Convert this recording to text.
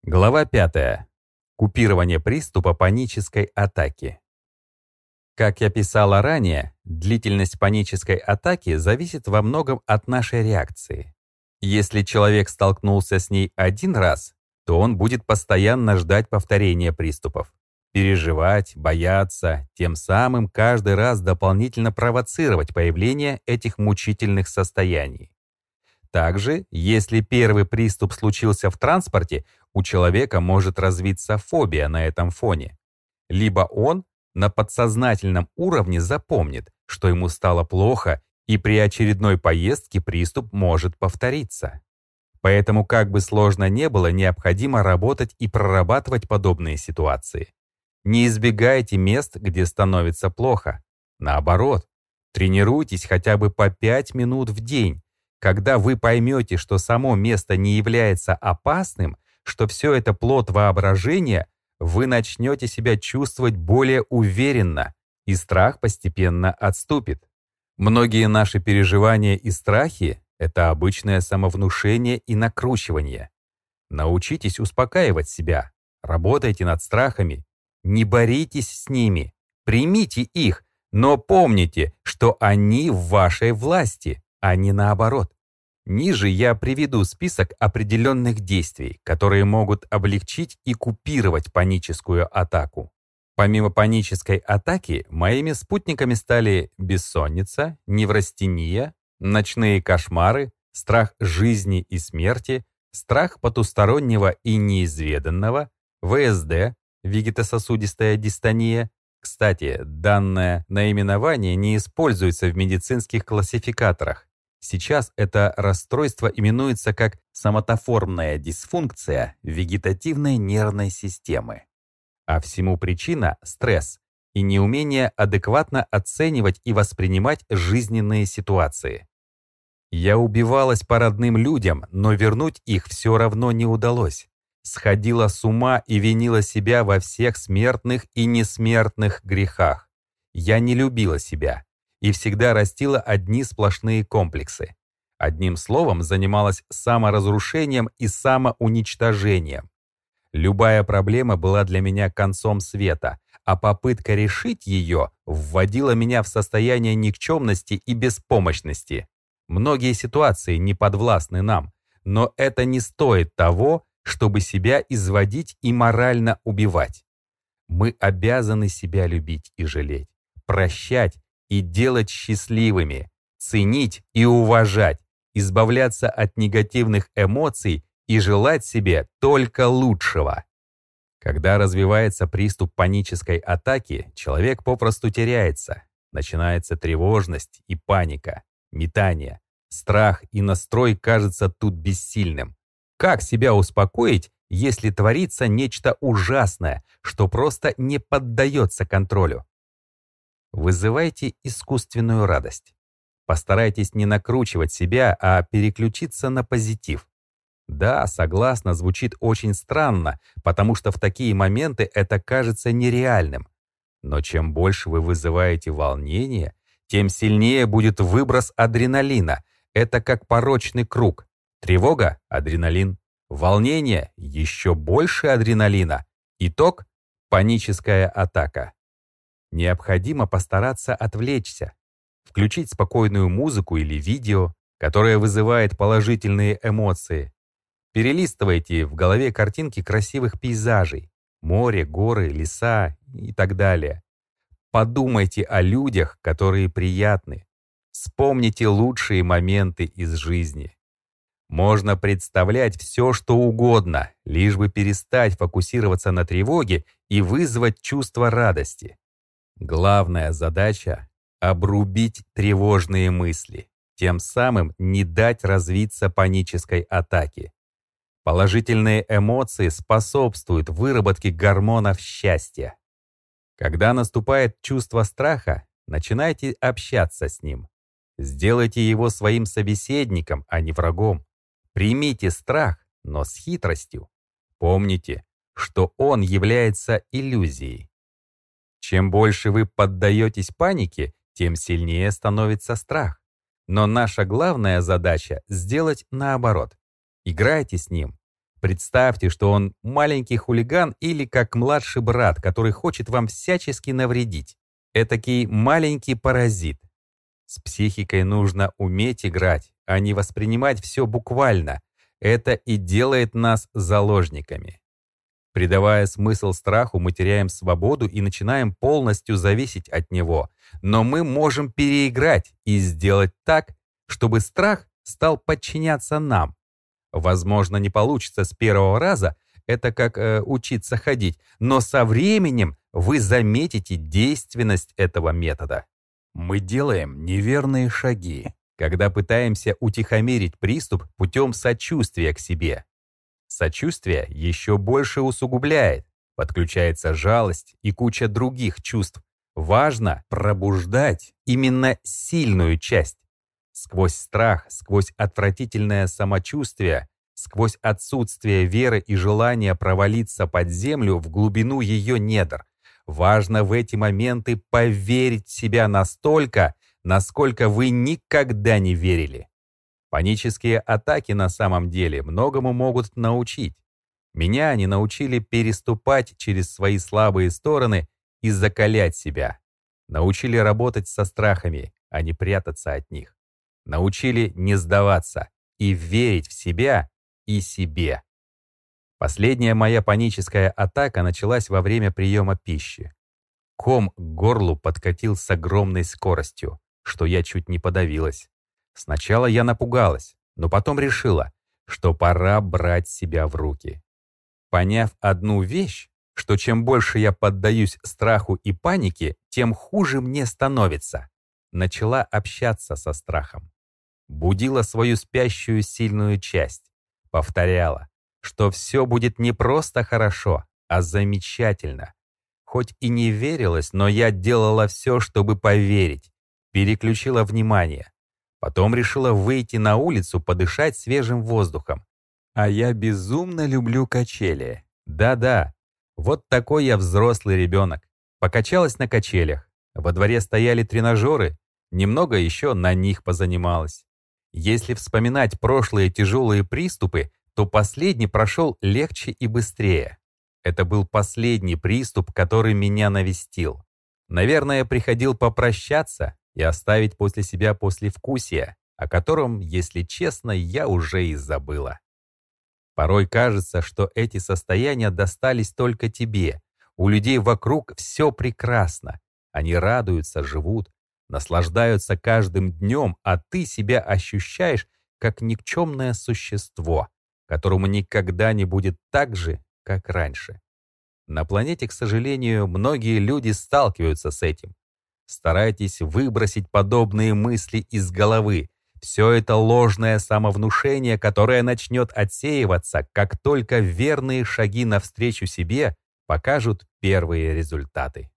Глава 5. Купирование приступа панической атаки. Как я писала ранее, длительность панической атаки зависит во многом от нашей реакции. Если человек столкнулся с ней один раз, то он будет постоянно ждать повторения приступов, переживать, бояться, тем самым каждый раз дополнительно провоцировать появление этих мучительных состояний. Также, если первый приступ случился в транспорте, у человека может развиться фобия на этом фоне. Либо он на подсознательном уровне запомнит, что ему стало плохо, и при очередной поездке приступ может повториться. Поэтому, как бы сложно не было, необходимо работать и прорабатывать подобные ситуации. Не избегайте мест, где становится плохо. Наоборот, тренируйтесь хотя бы по 5 минут в день. Когда вы поймете, что само место не является опасным, что все это плод воображения, вы начнете себя чувствовать более уверенно, и страх постепенно отступит. Многие наши переживания и страхи — это обычное самовнушение и накручивание. Научитесь успокаивать себя, работайте над страхами, не боритесь с ними, примите их, но помните, что они в вашей власти, а не наоборот. Ниже я приведу список определенных действий, которые могут облегчить и купировать паническую атаку. Помимо панической атаки, моими спутниками стали бессонница, неврастения, ночные кошмары, страх жизни и смерти, страх потустороннего и неизведанного, ВСД, вегетососудистая дистония. Кстати, данное наименование не используется в медицинских классификаторах. Сейчас это расстройство именуется как соматоформная дисфункция вегетативной нервной системы. А всему причина — стресс и неумение адекватно оценивать и воспринимать жизненные ситуации. Я убивалась по родным людям, но вернуть их все равно не удалось. Сходила с ума и винила себя во всех смертных и несмертных грехах. Я не любила себя и всегда растила одни сплошные комплексы. Одним словом, занималась саморазрушением и самоуничтожением. Любая проблема была для меня концом света, а попытка решить ее вводила меня в состояние никчемности и беспомощности. Многие ситуации не подвластны нам, но это не стоит того, чтобы себя изводить и морально убивать. Мы обязаны себя любить и жалеть, прощать и делать счастливыми, ценить и уважать, избавляться от негативных эмоций и желать себе только лучшего. Когда развивается приступ панической атаки, человек попросту теряется. Начинается тревожность и паника, метание, страх и настрой кажется тут бессильным. Как себя успокоить, если творится нечто ужасное, что просто не поддается контролю? Вызывайте искусственную радость. Постарайтесь не накручивать себя, а переключиться на позитив. Да, согласна, звучит очень странно, потому что в такие моменты это кажется нереальным. Но чем больше вы вызываете волнение, тем сильнее будет выброс адреналина. Это как порочный круг. Тревога — адреналин. Волнение — еще больше адреналина. Итог — паническая атака. Необходимо постараться отвлечься, включить спокойную музыку или видео, которое вызывает положительные эмоции. Перелистывайте в голове картинки красивых пейзажей, море, горы, леса и так далее. Подумайте о людях, которые приятны. Вспомните лучшие моменты из жизни. Можно представлять все, что угодно, лишь бы перестать фокусироваться на тревоге и вызвать чувство радости. Главная задача — обрубить тревожные мысли, тем самым не дать развиться панической атаке. Положительные эмоции способствуют выработке гормонов счастья. Когда наступает чувство страха, начинайте общаться с ним. Сделайте его своим собеседником, а не врагом. Примите страх, но с хитростью. Помните, что он является иллюзией. Чем больше вы поддаетесь панике, тем сильнее становится страх. Но наша главная задача — сделать наоборот. Играйте с ним. Представьте, что он маленький хулиган или как младший брат, который хочет вам всячески навредить. Этакий маленький паразит. С психикой нужно уметь играть, а не воспринимать все буквально. Это и делает нас заложниками. Придавая смысл страху, мы теряем свободу и начинаем полностью зависеть от него. Но мы можем переиграть и сделать так, чтобы страх стал подчиняться нам. Возможно, не получится с первого раза, это как учиться ходить, но со временем вы заметите действенность этого метода. Мы делаем неверные шаги, когда пытаемся утихомирить приступ путем сочувствия к себе. Сочувствие еще больше усугубляет, подключается жалость и куча других чувств. Важно пробуждать именно сильную часть. Сквозь страх, сквозь отвратительное самочувствие, сквозь отсутствие веры и желание провалиться под землю в глубину ее недр. Важно в эти моменты поверить в себя настолько, насколько вы никогда не верили. Панические атаки на самом деле многому могут научить. Меня они научили переступать через свои слабые стороны и закалять себя. Научили работать со страхами, а не прятаться от них. Научили не сдаваться и верить в себя и себе. Последняя моя паническая атака началась во время приема пищи. Ком к горлу подкатил с огромной скоростью, что я чуть не подавилась. Сначала я напугалась, но потом решила, что пора брать себя в руки. Поняв одну вещь, что чем больше я поддаюсь страху и панике, тем хуже мне становится, начала общаться со страхом. Будила свою спящую сильную часть, повторяла, что все будет не просто хорошо, а замечательно. Хоть и не верилось, но я делала все, чтобы поверить, переключила внимание. Потом решила выйти на улицу подышать свежим воздухом. А я безумно люблю качели. Да-да, вот такой я взрослый ребенок. Покачалась на качелях. Во дворе стояли тренажеры, немного еще на них позанималась. Если вспоминать прошлые тяжелые приступы, то последний прошел легче и быстрее. Это был последний приступ, который меня навестил. Наверное, приходил попрощаться и оставить после себя послевкусие, о котором, если честно, я уже и забыла. Порой кажется, что эти состояния достались только тебе. У людей вокруг все прекрасно. Они радуются, живут, наслаждаются каждым днем, а ты себя ощущаешь как никчемное существо, которому никогда не будет так же, как раньше. На планете, к сожалению, многие люди сталкиваются с этим. Старайтесь выбросить подобные мысли из головы. Все это ложное самовнушение, которое начнет отсеиваться, как только верные шаги навстречу себе покажут первые результаты.